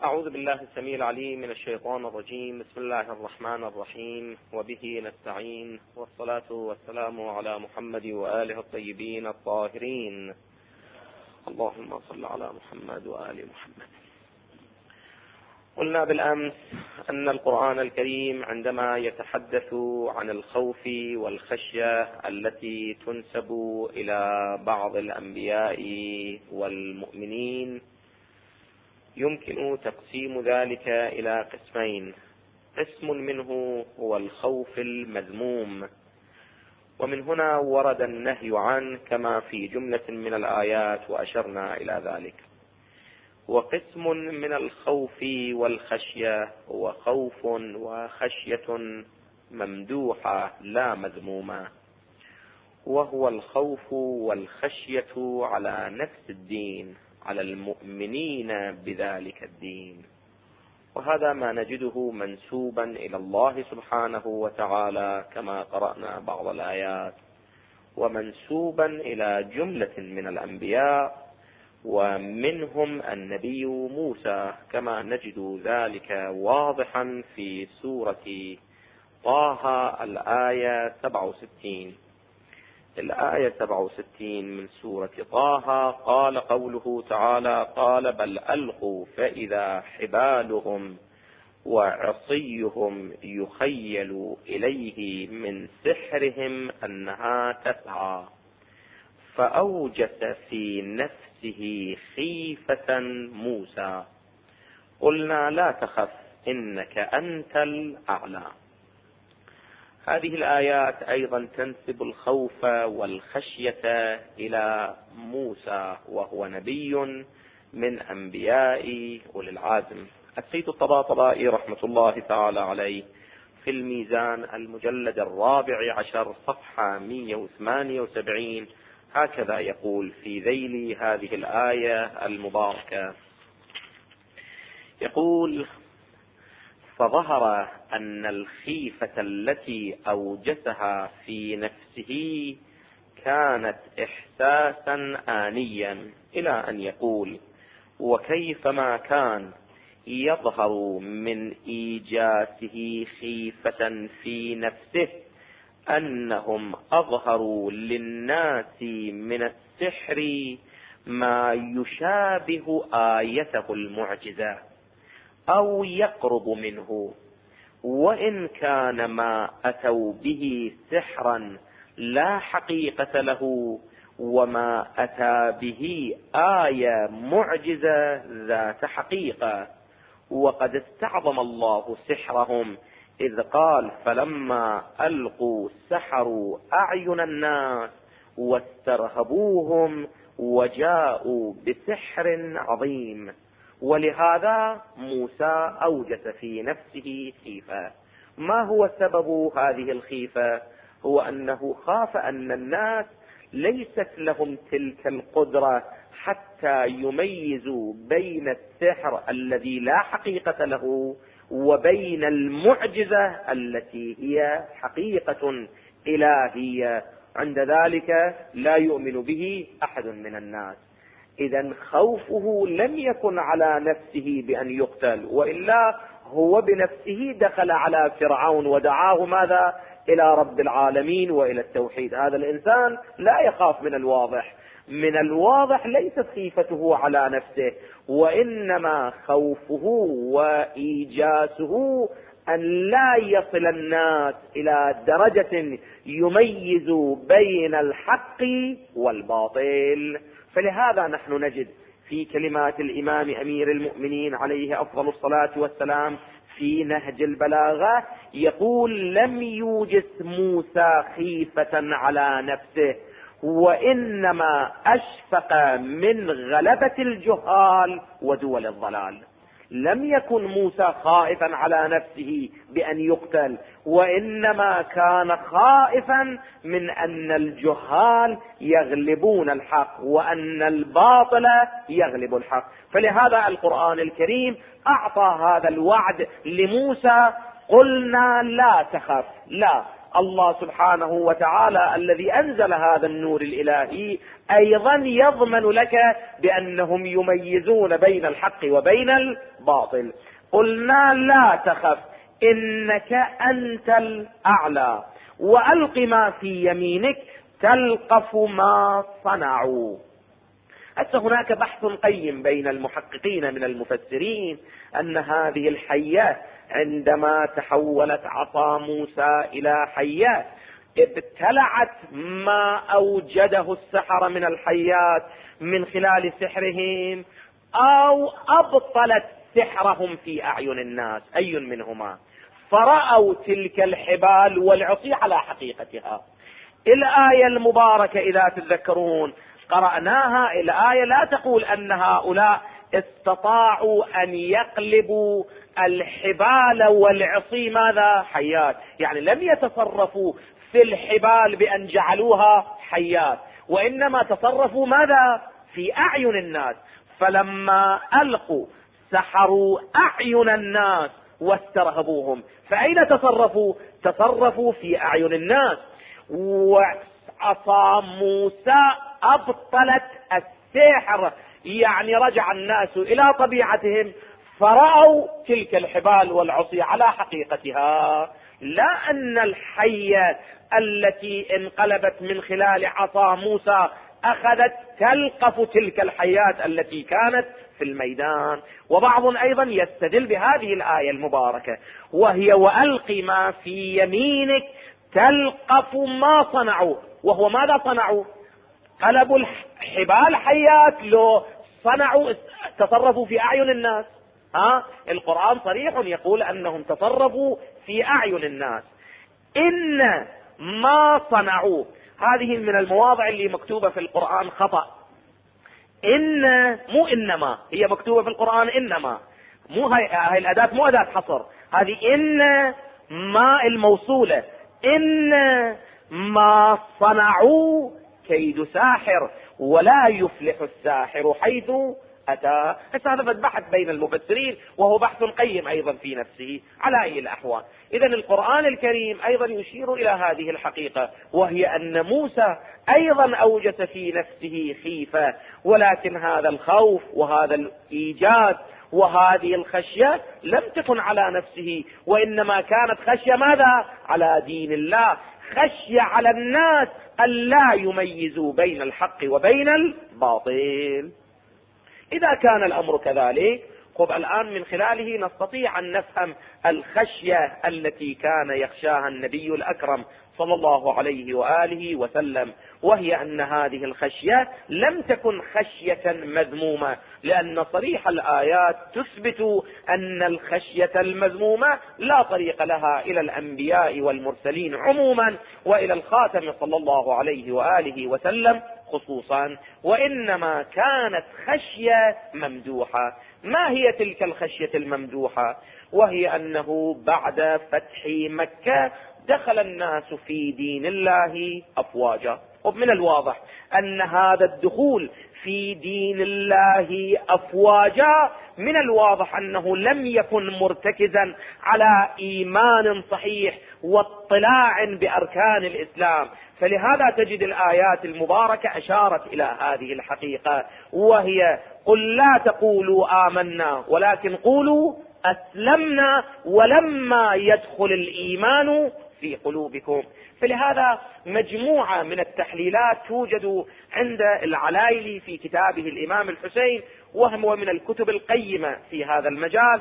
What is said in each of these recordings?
أعوذ بالله السميع العليم من الشيطان الرجيم. بسم الله الرحمن الرحيم، وبه نستعين، والصلاة والسلام على محمد وآله الطيبين الطاهرين. اللهم صل على محمد وآل محمد. قلنا بالأمس أن القرآن الكريم عندما يتحدث عن الخوف والخشية التي تنسب إلى بعض الأنبياء والمؤمنين يمكن تقسيم ذلك إلى قسمين. قسم منه هو الخوف المذموم، ومن هنا ورد النهي عنه كما في جملة من الآيات وأشرنا إلى ذلك. وقسم من الخوف والخشية هو خوف وخشية ممدوحة لا مذمومة، وهو الخوف والخشية على نفس الدين، على المؤمنين بذلك الدين. وهذا ما نجده منسوبا إلى الله سبحانه وتعالى كما قرأنا بعض الآيات، ومنسوبا إلى جملة من الأنبياء ومنهم النبي موسى، كما نجد ذلك واضحا في سورة طه الآية 67. الآية 67 من سورة طه قال قوله تعالى: قال بل ألقوا فإذا حبالهم وعصيهم يخيل إليه من سحرهم أنها تسعى، فأوجس في نفسه خيفة موسى، قلنا لا تخف إنك أنت الأعلى. هذه الآيات أيضا تنسب الخوف والخشية إلى موسى، وهو نبي من أنبياء أولي العزم. السيد الطباطبائي رحمة الله تعالى عليه في الميزان المجلد 14 صفحة 178 هكذا يقول في ذيل هذه الآية المباركة، يقول: فظهر أن الخيفة التي أوجسها في نفسه كانت إحساسا آنيا، إلى أن يقول: وكيفما كان يظهر من إيجاسه خيفة في نفسه أنهم أظهروا للناس من السحر ما يشابه آيته المعجزة أو يقرب منه، وإن كان ما أتوا به سحرا لا حقيقة له، وما أتى به آية معجزة ذات حقيقة. وقد استعظم الله سحرهم إذ قال: فلما ألقوا سحروا أعين الناس واسترهبوهم وجاءوا بسحر عظيم. ولهذا موسى أوجس في نفسه خيفة. ما هو سبب هذه الخيفة؟ هو أنه خاف أن الناس ليست لهم تلك القدرة حتى يميزوا بين السحر الذي لا حقيقة له وبين المعجزة التي هي حقيقة إلهية. عند ذلك لا يؤمن به أحد من الناس. إذن خوفه لم يكن على نفسه بأن يقتل، وإلا هو بنفسه دخل على فرعون ودعاه ماذا؟ إلى رب العالمين وإلى التوحيد. هذا الإنسان لا يخاف من الواضح. من الواضح ليست خيفته على نفسه، وإنما خوفه وإيجاسه أن لا يصل الناس إلى درجة يميز بين الحق والباطل. فلهذا نحن نجد في كلمات الإمام أمير المؤمنين عليه أفضل الصلاة والسلام في نهج البلاغة يقول: لم يوجس موسى خيفة على نفسه، وإنما أشفق من غلبة الجهال ودول الضلال. لم يكن موسى خائفا على نفسه بأن يقتل، وإنما كان خائفا من أن الجهال يغلبون الحق وأن الباطل يغلب الحق. فلهذا القرآن الكريم أعطى هذا الوعد لموسى: قلنا لا تخف. لا، الله سبحانه وتعالى الذي أنزل هذا النور الإلهي أيضا يضمن لك بأنهم يميزون بين الحق وبين الباطل. قلنا لا تخف إنك أنت الأعلى وألق ما في يمينك تلقف ما صنعوا. حتى هناك بحث قيم بين المحققين من المفسرين أن هذه الحية عندما تحولت عصا موسى إلى حية ابتلعت ما أوجده السحرة من الحيات من خلال سحرهم، أو أبطلت سحرهم في أعين الناس، أي منهما، فرأوا تلك الحبال والعصي على حقيقتها. الآية المباركة إذا تتذكرون قرأناها، الآية لا تقول أن هؤلاء استطاعوا أن يقلبوا الحبال والعصي ماذا؟ حيات، يعني لم يتصرفوا في الحبال بأن جعلوها حيات، وإنما تصرفوا ماذا؟ في أعين الناس. فلما ألقوا سحروا أعين الناس واسترهبوهم، فأين تصرفوا؟ تصرفوا في أعين الناس. وعصا موسى أبطلت السحر، يعني رجع الناس إلى طبيعتهم فرأوا تلك الحبال والعصي على حقيقتها، لا أن الحية التي انقلبت من خلال عصا موسى أخذت تلقف تلك الحيات التي كانت في الميدان. وبعض أيضا يستدل بهذه الآية المباركة وهي وألق ما في يمينك تلقف ما صنعوا، وهو ماذا صنعوا؟ قلبوا الحبال حيات، لو صنعوا تصرفوا في أعين الناس. القرآن صريح يقول أنهم تصرفوا في أعين الناس. إن ما صنعوا، هذه من المواضع اللي مكتوبة في القرآن خطأ. إن مو إنما، هي مكتوبة في القرآن إنما، مو هاي الأداة مو أداة حصر، هذه إن ما الموصولة. إن ما صنعوا كيد ساحر ولا يفلح الساحر حيث أتى. هذا بحث بين المفسرين وهو بحث قيم أيضا في نفسه على أي الأحوال. إذن القرآن الكريم أيضا يشير إلى هذه الحقيقة، وهي أن موسى أيضا أوجس في نفسه خيفة، ولكن هذا الخوف وهذا الإيجاد وهذه الخشية لم تكن على نفسه، وإنما كانت خشية ماذا؟ على دين الله، خشية على الناس أن لا يميزوا بين الحق وبين الباطل. إذا كان الأمر كذلك، الآن من خلاله نستطيع أن نفهم الخشية التي كان يخشاها النبي الأكرم صلى الله عليه وآله وسلم، وهي أن هذه الخشية لم تكن خشية مذمومة، لأن صريح الآيات تثبت أن الخشية المذمومة لا طريق لها إلى الأنبياء والمرسلين عموما، وإلى الخاتم صلى الله عليه وآله وسلم خصوصا، وإنما كانت خشية ممدوحة. ما هي تلك الخشية الممدوحة؟ وهي أنه بعد فتح مكة دخل الناس في دين الله أفواجا، ومن الواضح أن هذا الدخول في دين الله أفواجا من الواضح أنه لم يكن مرتكزا على إيمان صحيح واطلاع بأركان الإسلام. فلهذا تجد الآيات المباركة أشارت إلى هذه الحقيقة، وهي قل لا تقولوا آمنا ولكن قولوا أسلمنا ولما يدخل الإيمان في قلوبكم. فلهذا مجموعة من التحليلات توجد عند العلايلي في كتابه الإمام الحسين، وهو من الكتب القيمة في هذا المجال.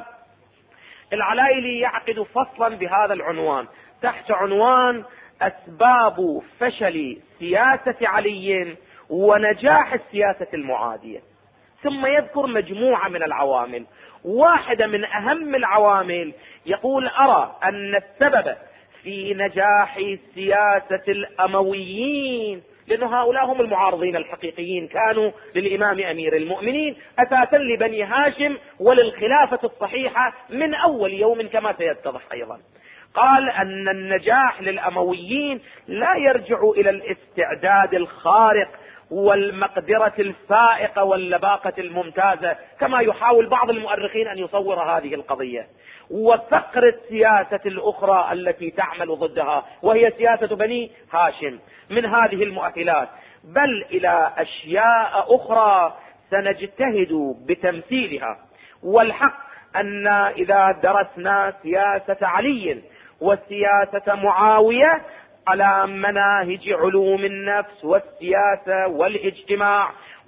العلايلي يعقد فصلا بهذا العنوان تحت عنوان أسباب فشل سياسة علي ونجاح السياسة المعادية، ثم يذكر مجموعة من العوامل. واحدة من أهم العوامل يقول أرى أن السبب في نجاح سياسة الأمويين، لأن هؤلاء هم المعارضين الحقيقيين كانوا للإمام أمير المؤمنين أساسا لبني هاشم وللخلافة الصحيحة من أول يوم كما سيتضح أيضا. قال أن النجاح للأمويين لا يرجع إلى الاستعداد الخارق والمقدرة الفائقة واللباقة الممتازة، كما يحاول بعض المؤرخين أن يصور هذه القضية، وفقر السياسة الأخرى التي تعمل ضدها وهي سياسة بني هاشم من هذه المؤهلات، بل إلى أشياء أخرى سنجتهد بتمثيلها. والحق أن إذا درسنا سياسة علي وسياسة معاوية على مناهج علوم النفس والسياسة والاجتماع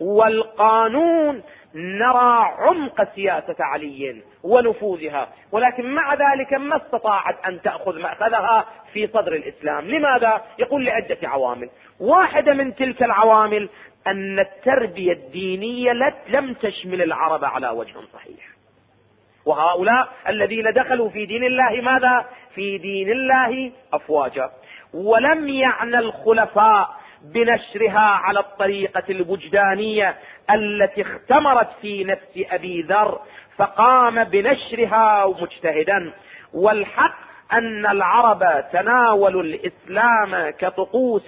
والقانون نرى عمق سياسة علي ونفوذها، ولكن مع ذلك ما استطاعت أن تأخذ مأخذها في صدر الإسلام. لماذا؟ يقول لعدة عوامل. واحدة من تلك العوامل أن التربية الدينية لم تشمل العرب على وجه صحيح، وهؤلاء الذين دخلوا في دين الله ماذا؟ في دين الله أفواجا، ولم يعنى الخلفاء بنشرها على الطريقة الوجدانية التي اختمرت في نفس أبي ذر فقام بنشرها مجتهدا. والحق أن العرب تناولوا الإسلام كطقوس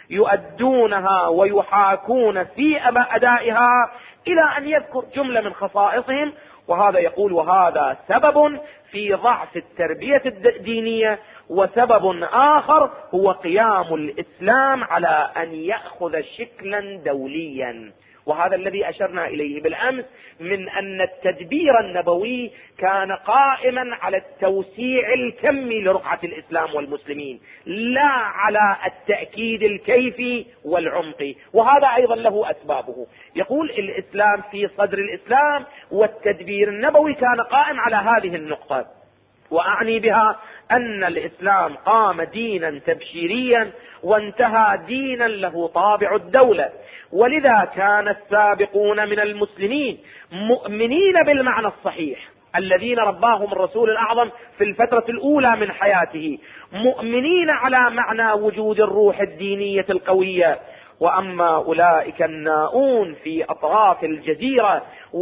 يؤدونها ويحاكون في أدائها، إلى أن يذكر جملة من خصائصهم، وهذا يقول وهذا سبب في ضعف التربية الدينية. وسبب آخر هو قيام الإسلام على أن يأخذ شكلا دوليا، وهذا الذي أشرنا إليه بالأمس من أن التدبير النبوي كان قائما على التوسيع الكمي لرقعة الإسلام والمسلمين، لا على التأكيد الكيفي والعمقي، وهذا أيضا له أسبابه. يقول الإسلام في صدر الإسلام والتدبير النبوي كان قائم على هذه النقطة، وأعني بها أن الإسلام قام دينا تبشيريا وانتهى دينا له طابع الدولة، ولذا كان السابقون من المسلمين مؤمنين بالمعنى الصحيح الذين رباهم الرسول الأعظم في الفترة الأولى من حياته، مؤمنين على معنى وجود الروح الدينية القوية. وأما أولئك الناؤون في أطراف الجزيرة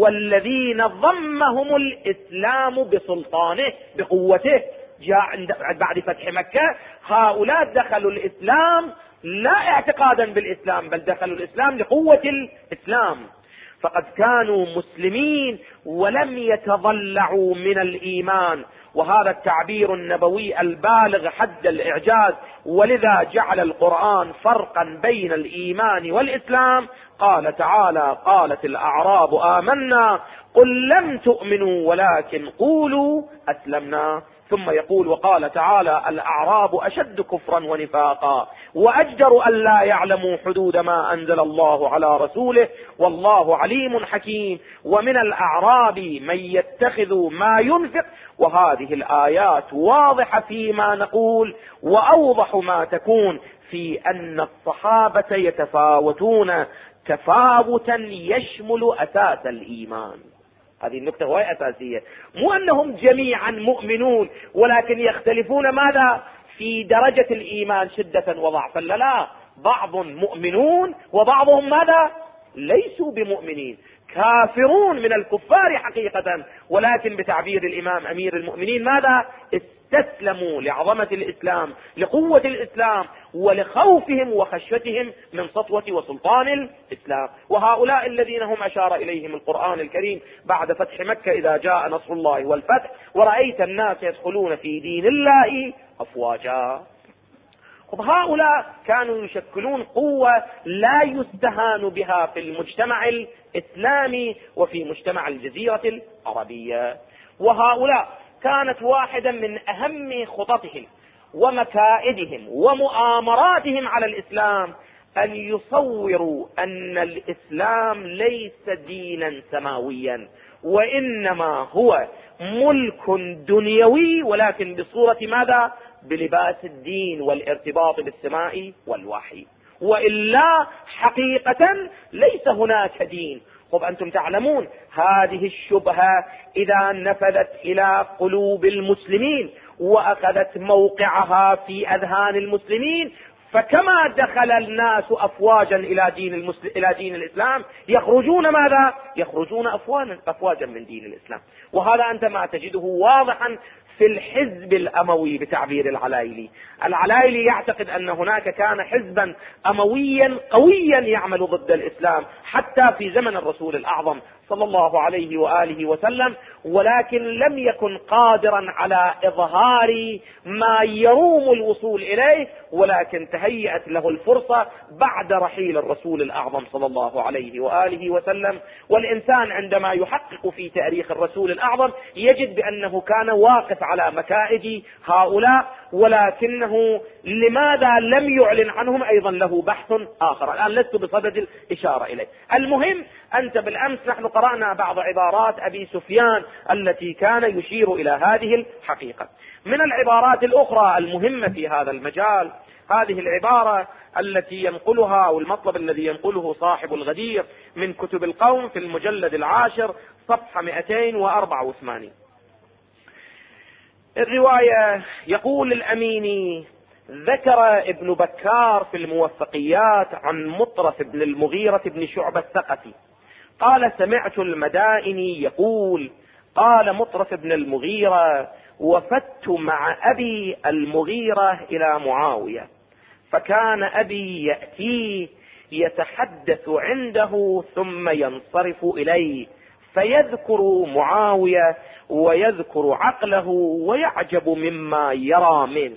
والذين ضمهم الإسلام بسلطانه بقوته جاء بعد فتح مكة، هؤلاء دخلوا الإسلام لا اعتقادا بالإسلام، بل دخلوا الإسلام لقوة الإسلام، فقد كانوا مسلمين ولم يتضلعوا من الإيمان. وهذا التعبير النبوي البالغ حد الإعجاز، ولذا جعل القرآن فرقا بين الإيمان والإسلام. قال تعالى: قالت الأعراب آمنا قل لم تؤمنوا ولكن قولوا أسلمنا. ثم يقول: وقال تعالى: الأعراب أشد كفرا ونفاقا وأجدر أن لا يعلموا حدود ما أنزل الله على رسوله والله عليم حكيم. ومن الأعراب من يتخذ ما ينفق. وهذه الآيات واضحة فيما نقول، وأوضح ما تكون في أن الصحابة يتفاوتون تفاوتا يشمل أساس الإيمان. هذه النقطة وهي أساسية، مو أنهم جميعا مؤمنون ولكن يختلفون ماذا؟ في درجة الإيمان شدة وضعفا. لا، بعض مؤمنون وبعضهم ماذا؟ ليسوا بمؤمنين، كافرون من الكفار حقيقة، ولكن بتعبير الإمام أمير المؤمنين ماذا؟ استسلموا لعظمة الإسلام، لقوة الإسلام، ولخوفهم وخشيتهم من سطوة وسلطان الإسلام. وهؤلاء الذين هم أشار إليهم القرآن الكريم بعد فتح مكة: إذا جاء نصر الله والفتح ورأيت الناس يدخلون في دين الله أفواجا. هؤلاء كانوا يشكلون قوة لا يستهان بها في المجتمع الإسلامي وفي مجتمع الجزيرة العربية. وهؤلاء كانت واحدة من أهم خططهم ومكائدهم ومؤامراتهم على الإسلام أن يصوروا أن الإسلام ليس دينا سماويا، وإنما هو ملك دنيوي، ولكن بصورة ماذا؟ بلباس الدين والارتباط بالسماء والوحي، وإلا حقيقة ليس هناك دين. أنتم تعلمون هذه الشبهة إذا نفذت إلى قلوب المسلمين وأخذت موقعها في أذهان المسلمين، فكما دخل الناس أفواجا إلى دين الإسلام يخرجون ماذا؟ يخرجون أفواجا من دين الإسلام. وهذا أنت ما تجده واضحا في الحزب الأموي بتعبير العلايلي. العلايلي يعتقد أن هناك كان حزبا أمويا قويا يعمل ضد الإسلام حتى في زمن الرسول الأعظم صلى الله عليه وآله وسلم، ولكن لم يكن قادرا على إظهار ما يروم الوصول إليه، ولكن تهيأت له الفرصة بعد رحيل الرسول الأعظم صلى الله عليه وآله وسلم. والإنسان عندما يحقق في تاريخ الرسول الأعظم يجد بأنه كان واقف على مكائد هؤلاء، ولكنه لماذا لم يعلن عنهم أيضا له بحث آخر الآن لست بصدد الإشارة إليه. المهم، أنت بالأمس نحن قرأنا بعض عبارات أبي سفيان التي كان يشير إلى هذه الحقيقة. من العبارات الأخرى المهمة في هذا المجال هذه العبارة التي ينقلها، أو المطلب الذي ينقله صاحب الغدير من كتب القوم في المجلد 10 صفحة 284. الرواية يقول الأميني: ذكر ابن بكار في الموفقيات عن مطرف بن المغيرة بن شعبة الثقفي قال: سمعت المدائني يقول: قال مطرف بن المغيرة: وفدت مع أبي المغيرة إلى معاوية، فكان أبي يأتيه يتحدث عنده ثم ينصرف إليه فيذكر معاوية ويذكر عقله ويعجب مما يرى منه.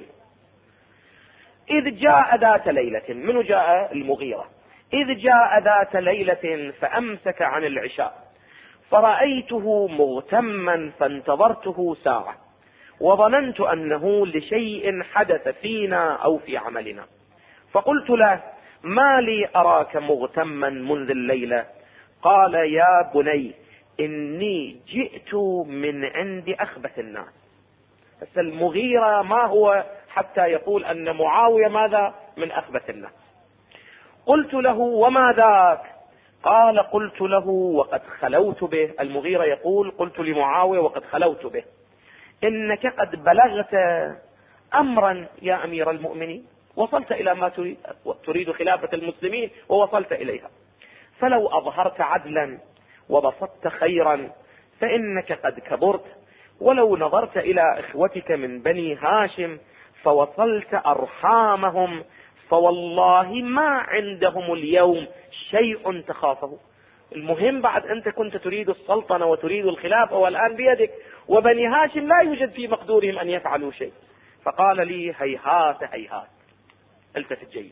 إذ جاء ذات ليلة، منو جاء؟ المغيرة. إذ جاء ذات ليلة فأمسك عن العشاء فرأيته مغتما فانتظرته ساعة وظننت أنه لشيء حدث فينا أو في عملنا، فقلت له: ما لي أراك مغتما منذ الليلة؟ قال: يا بني، إني جئت من عند أخبث الناس. بس المغيرة ما هو حتى يقول أن معاوية ماذا؟ من أخبث الناس. قلت له: وما ذاك؟ قال: قلت له وقد خلوت به. المغيرة يقول: قلت لمعاوية وقد خلوت به: إنك قد بلغت أمرا يا أمير المؤمنين، وصلت إلى ما تريد خلافة المسلمين ووصلت إليها، فلو أظهرت عدلا وبسطت خيرا فإنك قد كبرت، ولو نظرت إلى إخوتك من بني هاشم فوصلت أرحامهم فوالله ما عندهم اليوم شيء تخافه. المهم بعد أنت كنت تريد السلطنة وتريد الخلافة والآن بيدك، وبني هاشم لا يوجد في مقدورهم أن يفعلوا شيء. فقال لي: هيهات هيهات. التفت جيد.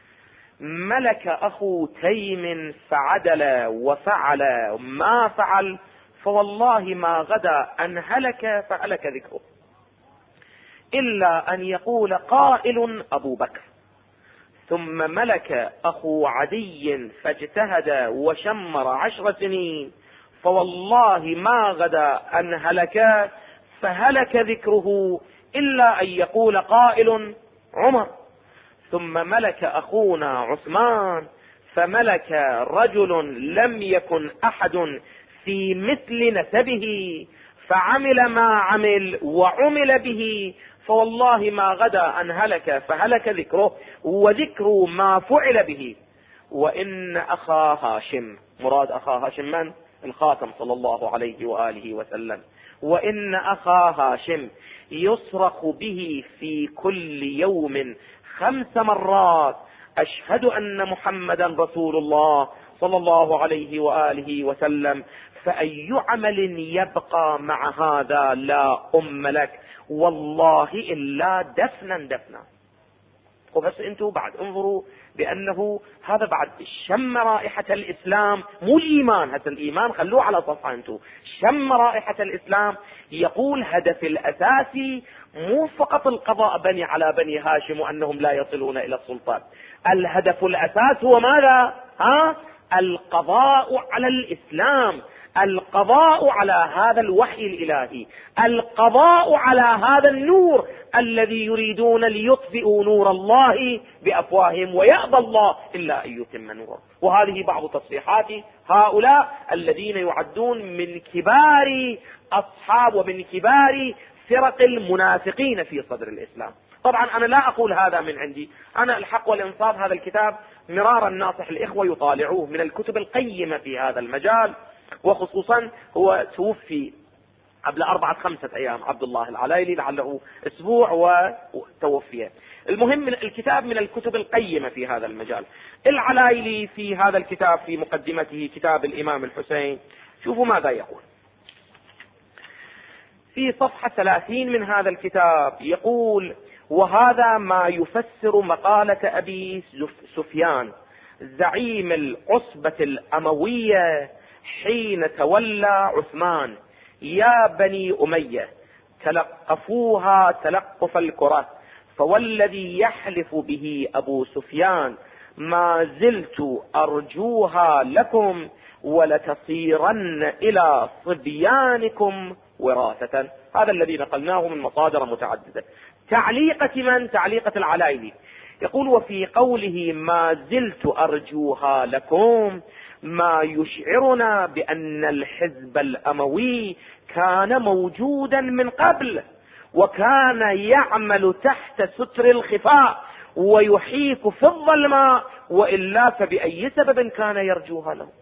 ملك أخو تيم فعدل وفعل ما فعل، فوالله ما غدا أن هلك فهلك ذكره، إلا أن يقول قائل أبو بكر. ثم ملك أخو عدي فاجتهد وشمر 10 سنين، فوالله ما غدا أن هلك فهلك ذكره، إلا أن يقول قائل عمر. ثم ملك أخونا عثمان فملك رجل لم يكن أحد في مثل نسبه، فعمل ما عمل وعمل به، فوالله ما غدا أن هلك فهلك ذكره وذكر ما فعل به. وإن أخا هاشم، مراد أخا هاشم من؟ الخاتم صلى الله عليه وآله وسلم. وإن أخا هاشم يصرخ به في كل يوم 5 مرات: أشهد أن محمدا رسول الله صلى الله عليه وآله وسلم، فأي عمل يبقى مع هذا لا أم لك والله إلا دفنا. وبس انتوا بعد انظروا بأنه هذا بعد شم رائحة الإسلام، مو الإيمان، هذا الإيمان خلوه على صفحة، انتوا شم رائحة الإسلام. يقول هدف الأساسي مو فقط القضاء على بني هاشم وأنهم لا يصلون إلى السلطان، الهدف الأساس هو ماذا؟ القضاء على الإسلام، القضاء على هذا الوحي الإلهي، القضاء على هذا النور الذي يريدون ليطفئوا نور الله بأفواههم ويأبى الله إلا أن يتم نوره. وهذه بعض تصريحات هؤلاء الذين يعدون من كبار أصحاب ومن كبار فرق المنافقين في صدر الإسلام. طبعا أنا لا أقول هذا من عندي، أنا الحق والإنصاف هذا الكتاب مرارا ناصح الإخوة يطالعوه، من الكتب القيمة في هذا المجال، وخصوصا هو توفي قبل 4-5 أيام عبد الله العلايلي، لعله أسبوع وتوفي. المهم الكتاب من الكتب القيمة في هذا المجال. العلايلي في هذا الكتاب في مقدمته كتاب الإمام الحسين، شوفوا ماذا يقول في صفحة 30 من هذا الكتاب. يقول: وهذا ما يفسر مقالة أبي سفيان زعيم العصبة الأموية حين تولى عثمان: يا بني أمية تلقفوها تلقف الكرة، فوالذي يحلف به أبو سفيان ما زلت أرجوها لكم ولتصيرن إلى صبيانكم وراثة. هذا الذي نقلناه من مصادر متعددة. تعليقة من؟ تعليقة العلايلي. يقول: وفي قوله ما زلت أرجوها لكم ما يشعرنا بأن الحزب الأموي كان موجودا من قبل، وكان يعمل تحت ستر الخفاء ويحيك في الظلماء، وإلا فبأي سبب كان يرجوها لهم؟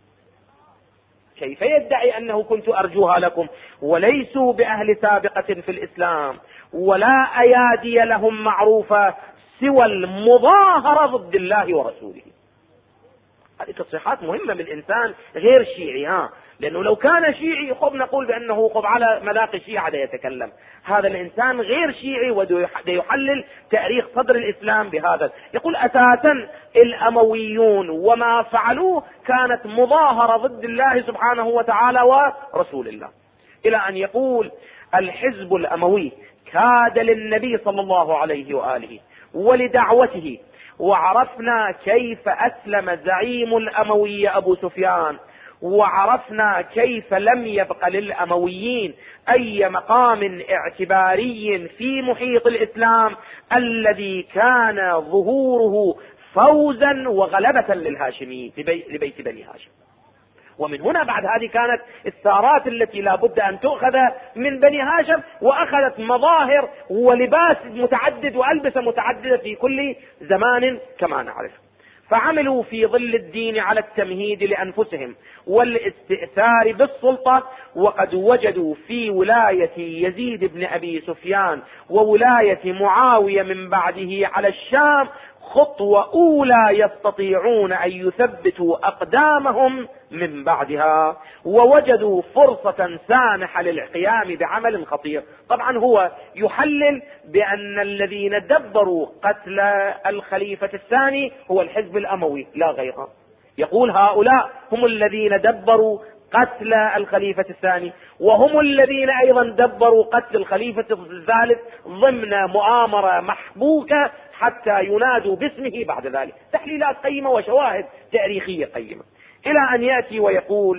كيف يدعي أنه كنت أرجوها لكم وليسوا بأهل سابقة في الإسلام ولا أيادي لهم معروفة سوى المظاهرة ضد الله ورسوله؟ هذه تصريحات مهمة من إنسان غير شيعي، لأنه لو كان شيعي نقول بأنه على مذاق الشيعة يتكلم. هذا الإنسان غير شيعي ويحلل تاريخ صدر الإسلام بهذا. يقول: أساسا الأمويون وما فعلوه كانت مظاهرة ضد الله سبحانه وتعالى ورسول الله، إلى أن يقول: الحزب الأموي كاد للنبي صلى الله عليه وآله ولدعوته، وعرفنا كيف أسلم زعيم الأموي أبو سفيان، وعرفنا كيف لم يبق للأمويين أي مقام اعتباري في محيط الإسلام الذي كان ظهوره فوزا وغلبة للهاشميين لبيت بني هاشم. ومن هنا بعد هذه كانت الثارات التي لا بد أن تؤخذ من بني هاشم، وأخذت مظاهر ولباس متعدد وألبسة متعددة في كل زمان كما نعرف. فعملوا في ظل الدين على التمهيد لأنفسهم والاستئثار بالسلطة، وقد وجدوا في ولاية يزيد بن أبي سفيان وولاية معاوية من بعده على الشام خطوة أولى يستطيعون أن يثبتوا أقدامهم من بعدها، ووجدوا فرصة سانحة للقيام بعمل خطير. طبعا هو يحلل بأن الذين دبروا قتل الخليفة الثاني هو الحزب الأموي لا غيره. يقول: هؤلاء هم الذين دبروا قتل الخليفة الثاني، وهم الذين أيضا دبروا قتل الخليفة الثالث ضمن مؤامرة محبوكة حتى ينادوا باسمه بعد ذلك. تحليلات قيمة وشواهد تاريخية قيمة، إلى أن يأتي ويقول: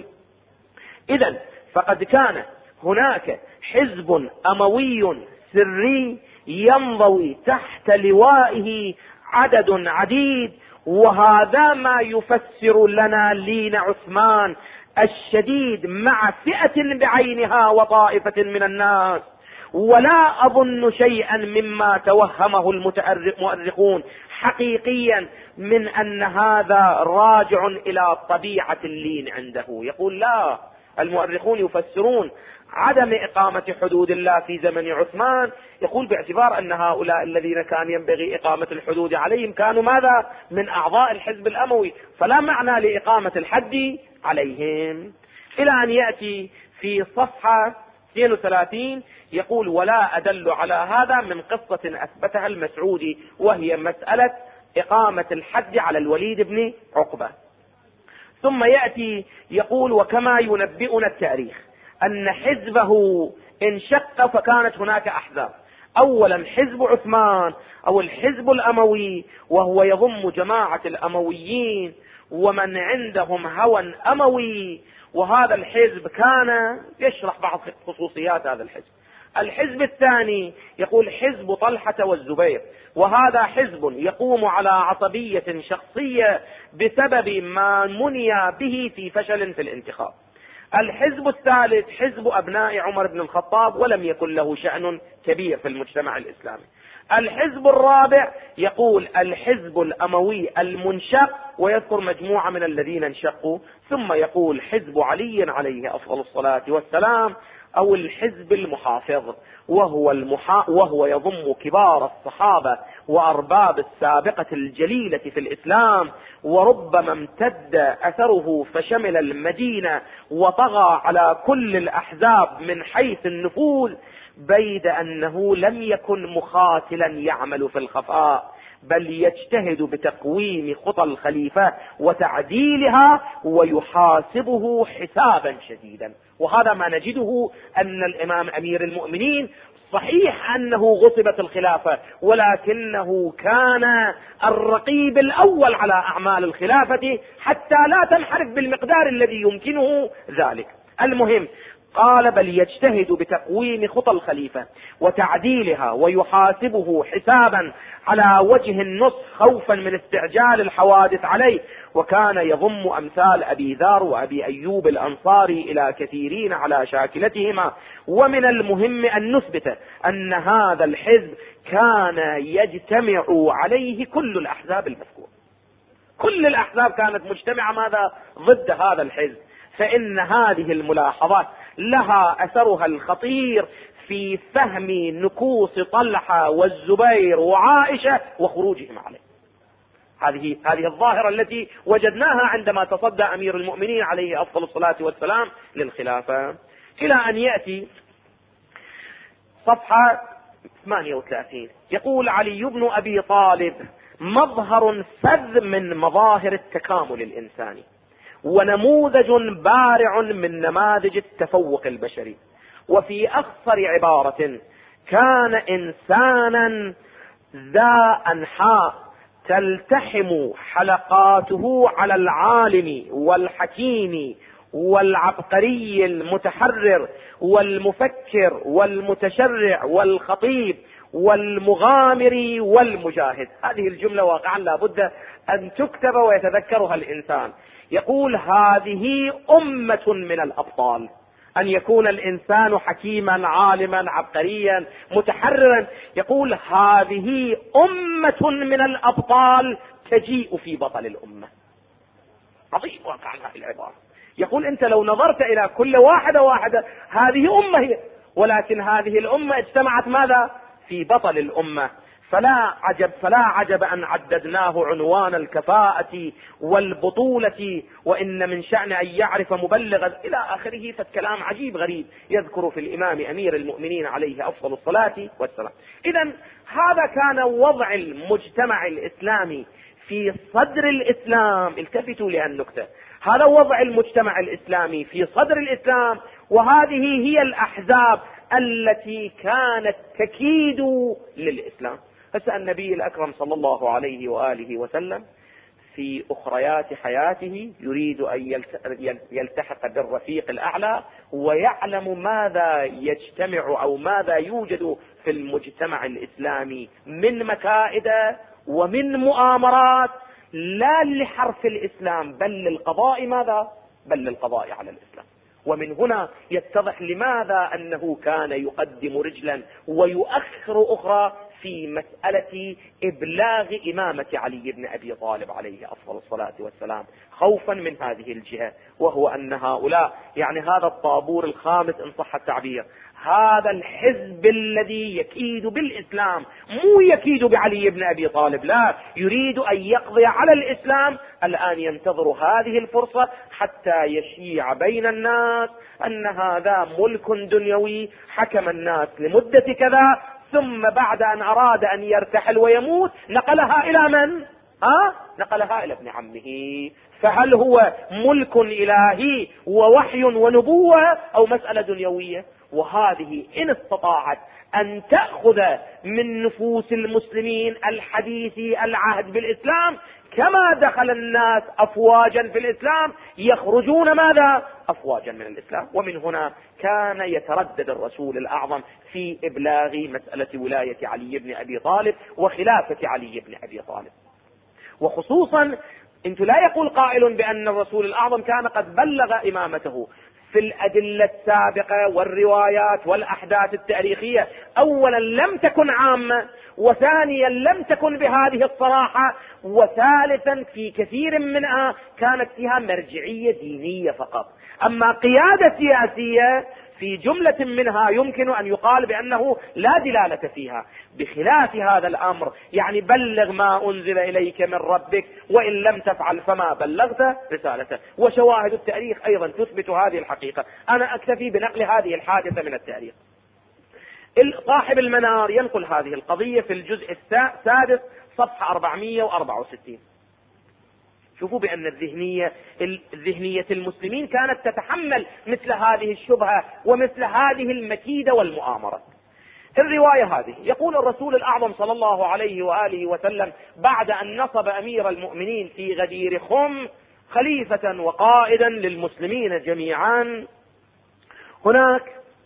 إذن فقد كان هناك حزب أموي سري ينضوي تحت لوائه عدد عديد، وهذا ما يفسر لنا لين عثمان الشديد مع فئة بعينها وطائفة من الناس. ولا أظن شيئا مما توهمه المؤرخون حقيقيا من أن هذا راجع إلى طبيعة اللين عنده. يقول: لا، المؤرخون يفسرون عدم إقامة حدود الله في زمن عثمان، يقول باعتبار أن هؤلاء الذين كان ينبغي إقامة الحدود عليهم كانوا ماذا؟ من أعضاء الحزب الأموي، فلا معنى لإقامة الحد عليهم. إلى أن يأتي في صفحة 32 يقول: ولا أدل على هذا من قصة أثبتها المسعودي، وهي مسألة إقامة الحد على الوليد بن عقبة. ثم يأتي يقول: وكما ينبئنا التاريخ أن حزبه انشق، فكانت هناك أحزاب. أولا حزب عثمان أو الحزب الأموي، وهو يضم جماعة الأمويين ومن عندهم هوى أموي، وهذا الحزب كان يشرح بعض خصوصيات هذا الحزب. الحزب الثاني يقول حزب طلحة والزبير، وهذا حزب يقوم على عصبية شخصية بسبب ما مني به في فشل في الانتخاب. الحزب الثالث حزب أبناء عمر بن الخطاب، ولم يكن له شأن كبير في المجتمع الإسلامي. الحزب الرابع يقول الحزب الأموي المنشق، ويذكر مجموعة من الذين انشقوا. ثم يقول حزب علي عليه أفضل الصلاة والسلام، أو الحزب المحافظ، وهو يضم كبار الصحابة وأرباب السابقة الجليلة في الإسلام، وربما امتد أثره فشمل المدينة وطغى على كل الأحزاب من حيث النفوذ، بيد أنه لم يكن مخاتلا يعمل في الخفاء، بل يجتهد بتقويم خطى الخليفة وتعديلها ويحاسبه حسابا شديدا. وهذا ما نجده أن الإمام أمير المؤمنين صحيح أنه غصبت الخلافة، ولكنه كان الرقيب الأول على أعمال الخلافة حتى لا تنحرف بالمقدار الذي يمكنه ذلك. المهم قال بل يجتهد بتقويم خطى الخليفة وتعديلها ويحاسبه حسابا على وجه النصح خوفا من استعجال الحوادث عليه. وكان يضم أمثال أبي ذر وأبي أيوب الأنصاري إلى كثيرين على شاكلتهما. ومن المهم أن نثبت أن هذا الحزب كان يجتمع عليه كل الأحزاب المذكورة، كل الأحزاب كانت مجتمعة ماذا؟ ضد هذا الحزب. فإن هذه الملاحظات لها أثرها الخطير في فهم نكوص طلحة والزبير وعائشة وخروجهم عليه. هذه الظاهرة التي وجدناها عندما تصدى أمير المؤمنين عليه أفضل الصلاة والسلام للخلافة. إلى أن يأتي صفحة 38 يقول علي بن أبي طالب مظهر فذ من مظاهر التكامل الإنساني، ونموذج بارع من نماذج التفوق البشري. وفي أخصر عبارة كان إنسانا ذا أنحاء تلتحم حلقاته على العالم والحكيم والعبقري المتحرر والمفكر والمتشرع والخطيب والمغامر والمجاهد. هذه الجملة واقعا لا بد أن تكتب ويتذكرها الإنسان. يقول هذه أمة من الأبطال، أن يكون الإنسان حكيما عالما عبقريا متحررا. يقول هذه أمة من الأبطال تجيء في بطل الأمة. عظيم واقعا هذه العبارة. يقول أنت لو نظرت إلى كل واحدة هذه أمة هي، ولكن هذه الأمة اجتمعت ماذا؟ في بطل الأمة. فلا عجب أن عددناه عنوان الكفاءة والبطولة، وإن من شأن أن يعرف مبلغا إلى آخره. فالكلام عجيب غريب يذكر في الإمام أمير المؤمنين عليه أفضل الصلاة والسلام. إذن هذا كان وضع المجتمع الإسلامي في صدر الإسلام. التفتوا للنكتة، هذا وضع المجتمع الإسلامي في صدر الإسلام، وهذه هي الأحزاب التي كانت تكيد للإسلام. هسه النبي الأكرم صلى الله عليه وآله وسلم في أخريات حياته يريد أن يلتحق بالرفيق الأعلى، ويعلم ماذا يجتمع أو ماذا يوجد في المجتمع الإسلامي من مكائد ومن مؤامرات، لا لحرف الإسلام بل للقضاء ماذا؟ بل للقضاء على الإسلام. ومن هنا يتضح لماذا أنه كان يقدم رجلا ويؤخر أخرى في مسألة إبلاغ إمامة علي بن أبي طالب عليه أفضل الصلاة والسلام، خوفا من هذه الجهة، وهو أن هؤلاء يعني هذا الطابور الخامس إن صح التعبير، هذا الحزب الذي يكيد بالإسلام، مو يكيد بعلي بن أبي طالب، لا، يريد أن يقضي على الإسلام. الآن ينتظر هذه الفرصة حتى يشيع بين الناس أن هذا ملك دنيوي حكم الناس لمدة كذا، ثم بعد أن أراد أن يرتحل ويموت نقلها إلى من؟ نقلها إلى ابن عمه. فهل هو ملك إلهي ووحي ونبوة أو مسألة دنيوية؟ وهذه إن استطاعت أن تأخذ من نفوس المسلمين الحديثي العهد بالإسلام، كما دخل الناس أفواجا في الإسلام يخرجون ماذا؟ أفواجا من الإسلام. ومن هنا كان يتردد الرسول الأعظم في إبلاغ مسألة ولاية علي بن أبي طالب وخلافة علي بن أبي طالب. وخصوصا انت لا يقول قائل بأن الرسول الأعظم كان قد بلغ إمامته في الأدلة السابقة والروايات والأحداث التاريخية. أولا لم تكن عامة، وثانيا لم تكن بهذه الصراحة، وثالثا في كثير منها كانت فيها مرجعية دينية فقط. أما قيادة سياسية في جملة منها يمكن أن يقال بأنه لا دلالة فيها، بخلاف هذا الأمر يعني بلغ ما أنزل إليك من ربك وإن لم تفعل فما بلغت رسالته. وشواهد التاريخ أيضا تثبت هذه الحقيقة. أنا أكتفي بنقل هذه الحادثة من التاريخ. صاحب المنار ينقل هذه القضية في الجزء السادس صفحة 464. شوفوا بأن الذهنية المسلمين كانت تتحمل مثل هذه الشبهة ومثل هذه المكيدة والمؤامرة. الرواية هذه يقول الرسول الأعظم صلى الله عليه وآله وسلم بعد أن نصب أمير المؤمنين في غدير خم خليفة وقائدا للمسلمين جميعا، هناك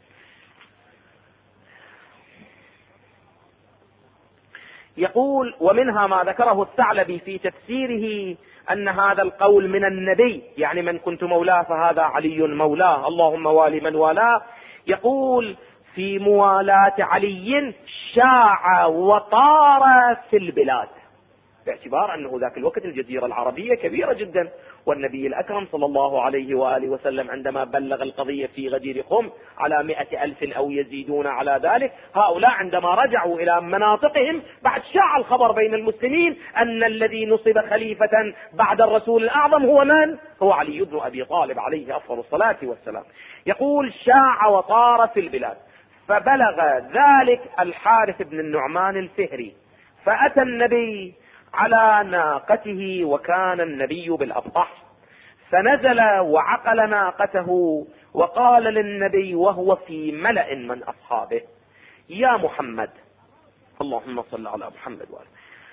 يقول: ومنها ما ذكره الثعلبي في تفسيره أن هذا القول من النبي، يعني من كنت مولاه فهذا علي مولاه، اللهم والي من والاه. يقول: في موالاة علي شاع وطار في البلاد، باعتبار أنه ذاك الوقت الجزيرة العربية كبيرة جدا، والنبي الأكرم صلى الله عليه وآله وسلم عندما بلغ القضية في غدير خم على 100,000 أو يزيدون على ذلك، هؤلاء عندما رجعوا إلى مناطقهم بعد شاع الخبر بين المسلمين أن الذي نصب خليفة بعد الرسول الأعظم هو من؟ هو علي بن أبي طالب عليه أفضل الصلاة والسلام. يقول: شاع وطار في البلاد، فبلغ ذلك الحارث بن النعمان الفهري، فأتى النبي على ناقته وكان النبي بالأبطح، فنزل وعقل ناقته وقال للنبي وهو في ملأ من أصحابه: يا محمد، اللهم صل على محمد وآله،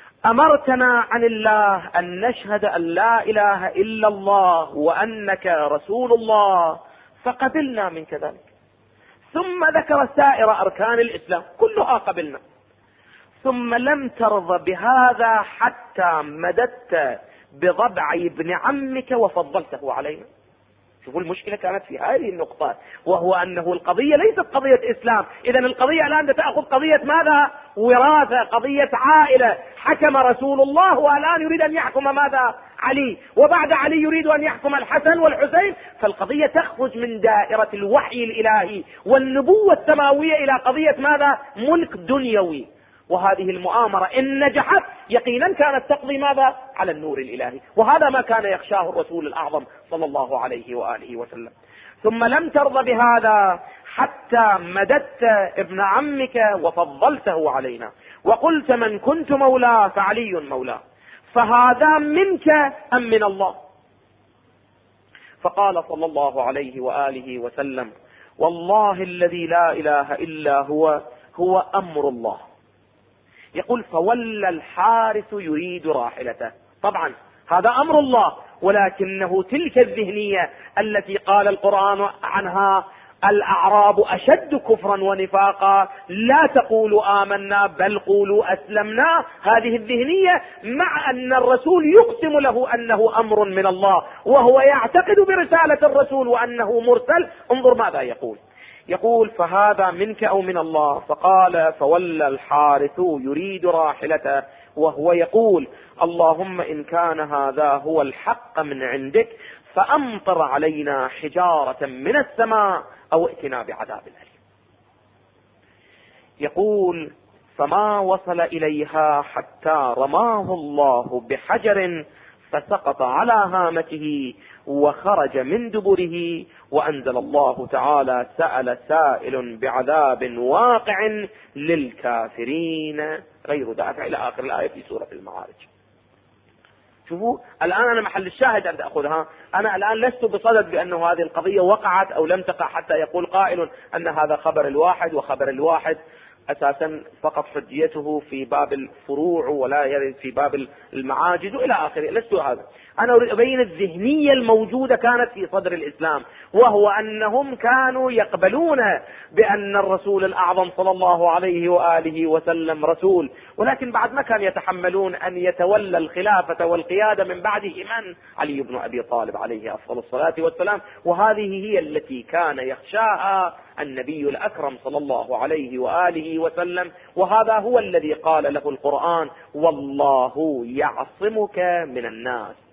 أمرتنا عن الله أن نشهد أن لا إله إلا الله وأنك رسول الله فقبلنا منك ذلك، ثم ذكر سائر أركان الإسلام كلها قبلنا، ثم لم ترض بهذا حتى مددت بضبع ابن عمك وفضلته علينا. شوفوا المشكلة كانت في هذه النقطة، وهو أنه القضية ليست قضية إسلام. إذن القضية الآن تأخذ قضية ماذا؟ وراثة، قضية عائلة. حكم رسول الله والآن يريد أن يحكم ماذا؟ علي، وبعد علي يريد أن يحكم الحسن والحسين. فالقضية تخرج من دائرة الوحي الإلهي والنبوة السماوية إلى قضية ماذا؟ ملك دنيوي. وهذه المؤامرة إن نجحت يقينا كانت تقضي ماذا؟ على النور الإلهي، وهذا ما كان يخشاه الرسول الأعظم صلى الله عليه وآله وسلم. ثم لم ترض بهذا حتى مددت ابن عمك وفضلته علينا، وقلت من كنت مولاه فعلي مولاه، فهذا منك أم من الله؟ فقال صلى الله عليه وآله وسلم: والله الذي لا إله إلا هو أمر الله. يقول: فولى الحارث يريد راحلته. طبعا هذا أمر الله، ولكنه تلك الذهنية التي قال القرآن عنها: الأعراب أشد كفرا ونفاقا لا تقولوا آمنا بل قولوا أسلمنا. هذه الذهنية مع أن الرسول يقسم له أنه أمر من الله وهو يعتقد برسالة الرسول وأنه مرسل. انظر ماذا يقول: فهذا منك أو من الله؟ فقال: فولى الحارث يريد راحلته وهو يقول: اللهم إن كان هذا هو الحق من عندك فأمطر علينا حجارة من السماء أو ائتنا بعذاب أليم. يقول: فما وصل إليها حتى رماه الله بحجر فسقط على هامته وخرج من دبره، وأنزل الله تعالى: سأل سائل بعذاب واقع للكافرين غير دافع، إلى آخر الآية في سورة المعارج. شوفوا الآن أنا محل الشاهد أن أخذها. أنا الآن لست بصدد بأن هذه القضية وقعت أو لم تقع حتى يقول قائل أن هذا خبر الواحد، وخبر الواحد أساسا فقط حجيته في باب الفروع ولا يرد في باب المعاجز إلى آخره. لست هذا، أنا أريد أبين الذهنية الموجودة كانت في صدر الإسلام، وهو أنهم كانوا يقبلون بأن الرسول الأعظم صلى الله عليه وآله وسلم رسول، ولكن بعد ما كان يتحملون أن يتولى الخلافة والقيادة من بعده من؟ علي بن أبي طالب عليه أفضل الصلاة والسلام. وهذه هي التي كان يخشاها النبي الأكرم صلى الله عليه وآله وسلم، وهذا هو الذي قال له القرآن: والله يعصمك من الناس.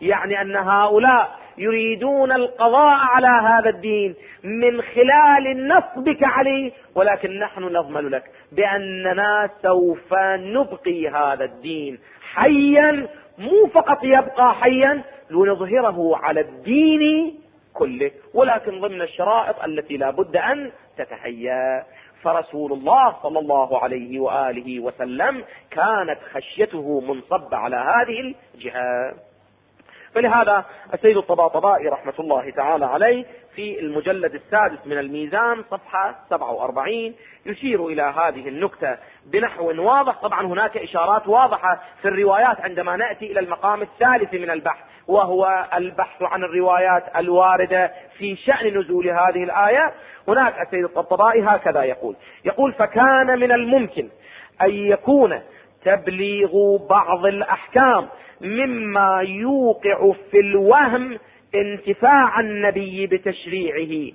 يعني أن هؤلاء يريدون القضاء على هذا الدين من خلال نصبك عليه، ولكن نحن نضمن لك بأننا سوف نبقي هذا الدين حيا، مو فقط يبقى حيا، لنظهره على الدين كله، ولكن ضمن الشرائط التي لا بد أن تتهيأ. فرسول الله صلى الله عليه وآله وسلم كانت خشيته منصبة على هذه الجهة. فلهذا السيد الطباطبائي رحمة الله تعالى عليه في المجلد السادس من الميزان صفحة 47 يشير إلى هذه النكتة بنحو واضح. طبعا هناك إشارات واضحة في الروايات عندما نأتي إلى المقام الثالث من البحث، وهو البحث عن الروايات الواردة في شأن نزول هذه الآية. هناك السيد الطباطبائي هكذا يقول فكان من الممكن أن يكون تبليغ بعض الأحكام مما يوقع في الوهم انتفاع النبي بتشريعه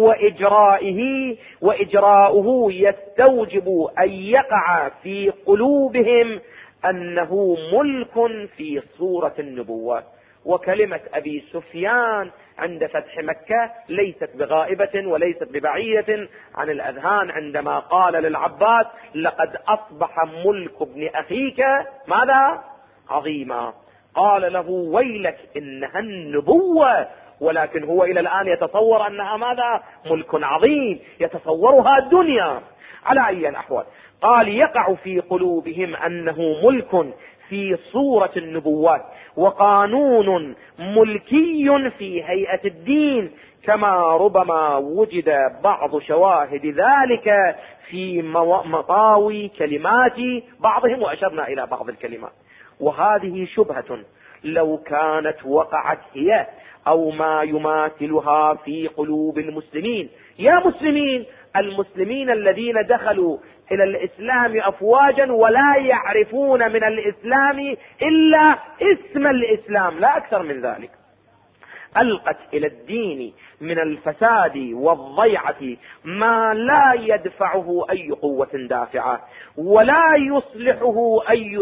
وإجراؤه يستوجب أن يقع في قلوبهم أنه ملك في صورة النبوة. وكلمة أبي سفيان عند فتح مكة ليست بغائبة وليست ببعيدة عن الأذهان، عندما قال للعباس لقد أصبح ملك ابن أخيك ماذا عظيما، قال له ويلك إنها النبوة، ولكن هو إلى الآن يتصور أنها ماذا ملك عظيم، يتصورها الدنيا. على أي الأحوال قال يقع في قلوبهم أنه ملك في صورة النبوات وقانون ملكي في هيئة الدين، كما ربما وجد بعض شواهد ذلك في مطاوي كلمات بعضهم، وأشرنا إلى بعض الكلمات. وهذه شبهة لو كانت وقعت هي أو ما يماثلها في قلوب المسلمين، يا مسلمين، المسلمين الذين دخلوا إلى الإسلام أفواجا ولا يعرفون من الإسلام إلا اسم الإسلام لا أكثر من ذلك، ألقت إلى الدين من الفساد والضيعة ما لا يدفعه أي قوة دافعة ولا يصلحه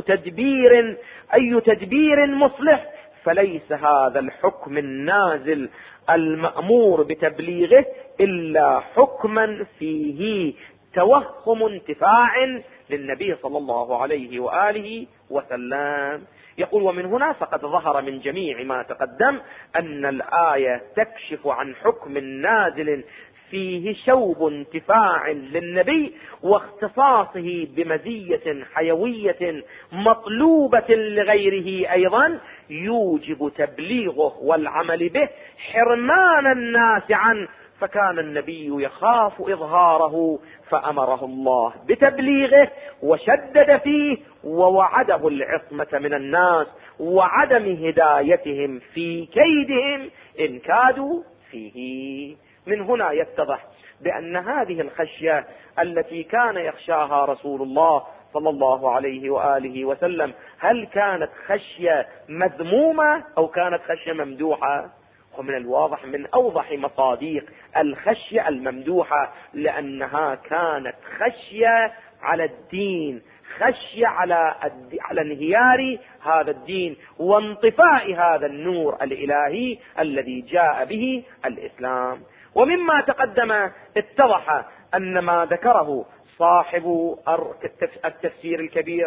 أي تدبير مصلح. فليس هذا الحكم النازل المأمور بتبليغه إلا حكما فيه توهم انتفاع للنبي صلى الله عليه وآله وسلم. يقول ومن هنا فقد ظهر من جميع ما تقدم أن الآية تكشف عن حكم نازل فيه شوب انتفاع للنبي واختصاصه بمزية حيوية مطلوبة لغيره أيضا يوجب تبليغه والعمل به حرمان الناس عنه، فكان النبي يخاف إظهاره فأمره الله بتبليغه وشدد فيه ووعده العصمة من الناس وعدم هدايتهم في كيدهم إن كادوا فيه. من هنا يتضح بأن هذه الخشية التي كان يخشاها رسول الله صلى الله عليه وآله وسلم هل كانت خشية مذمومة أو كانت خشية ممدوحة؟ ومن الواضح من أوضح مصاديق الخشية الممدوحة، لأنها كانت خشية على الدين، خشية على انهيار هذا الدين وانطفاء هذا النور الإلهي الذي جاء به الإسلام. ومما تقدم اتضح أن ما ذكره صاحب التفسير الكبير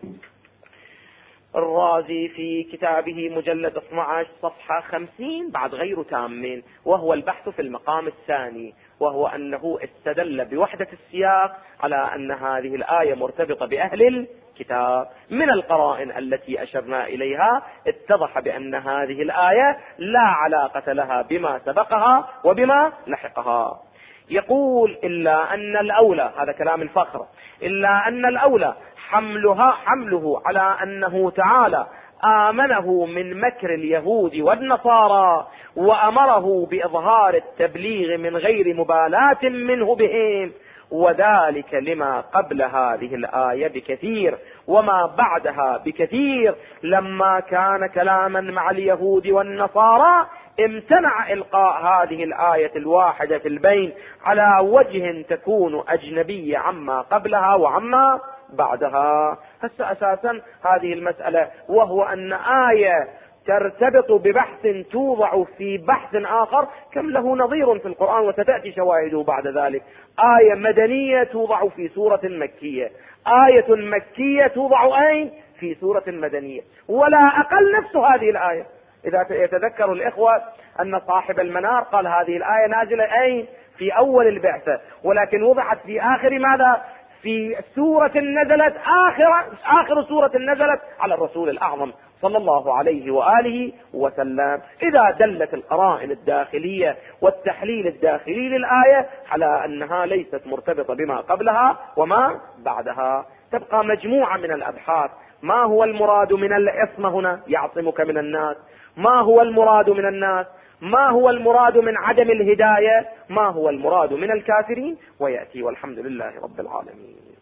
الرازي في كتابه مجلد 12 صفحة 50 بعد غير تام، وهو البحث في المقام الثاني، وهو أنه استدل بوحدة السياق على أن هذه الآية مرتبطة بأهل الكتاب. من القرائن التي أشرنا إليها اتضح بأن هذه الآية لا علاقة لها بما سبقها وبما لحقها. يقول إلا أن الأولى، هذا كلام الفخر، إلا أن الأولى حمله على أنه تعالى آمنه من مكر اليهود والنصارى وأمره بإظهار التبليغ من غير مبالاة منه بهم، وذلك لما قبل هذه الآية بكثير وما بعدها بكثير. لما كان كلاما مع اليهود والنصارى امتنع إلقاء هذه الآية الواحدة في البين على وجه تكون أجنبية عما قبلها وعما بعدها. هسه أساسا هذه المسألة، وهو أن آية ترتبط ببحث توضع في بحث آخر كم له نظير في القرآن، وستأتي شواهده بعد ذلك. آية مدنية توضع في سورة مكية، آية مكية توضع أين؟ في سورة مدنية، ولا أقل نفس هذه الآية. إذا يتذكر الإخوة أن صاحب المنار قال هذه الآية نازلة أين؟ في أول البعثة، ولكن وضعت في آخر ماذا؟ في سورة نزلت آخر سورة نزلت على الرسول الأعظم صلى الله عليه وآله وسلم. إذا دلت القرائن الداخلية والتحليل الداخلي للآية على أنها ليست مرتبطة بما قبلها وما بعدها، تبقى مجموعة من الأبحاث. ما هو المراد من العصمة هنا؟ يعصمك من الناس. ما هو المراد من الناس؟ ما هو المراد من عدم الهداية؟ ما هو المراد من الكافرين؟ ويأتي والحمد لله رب العالمين.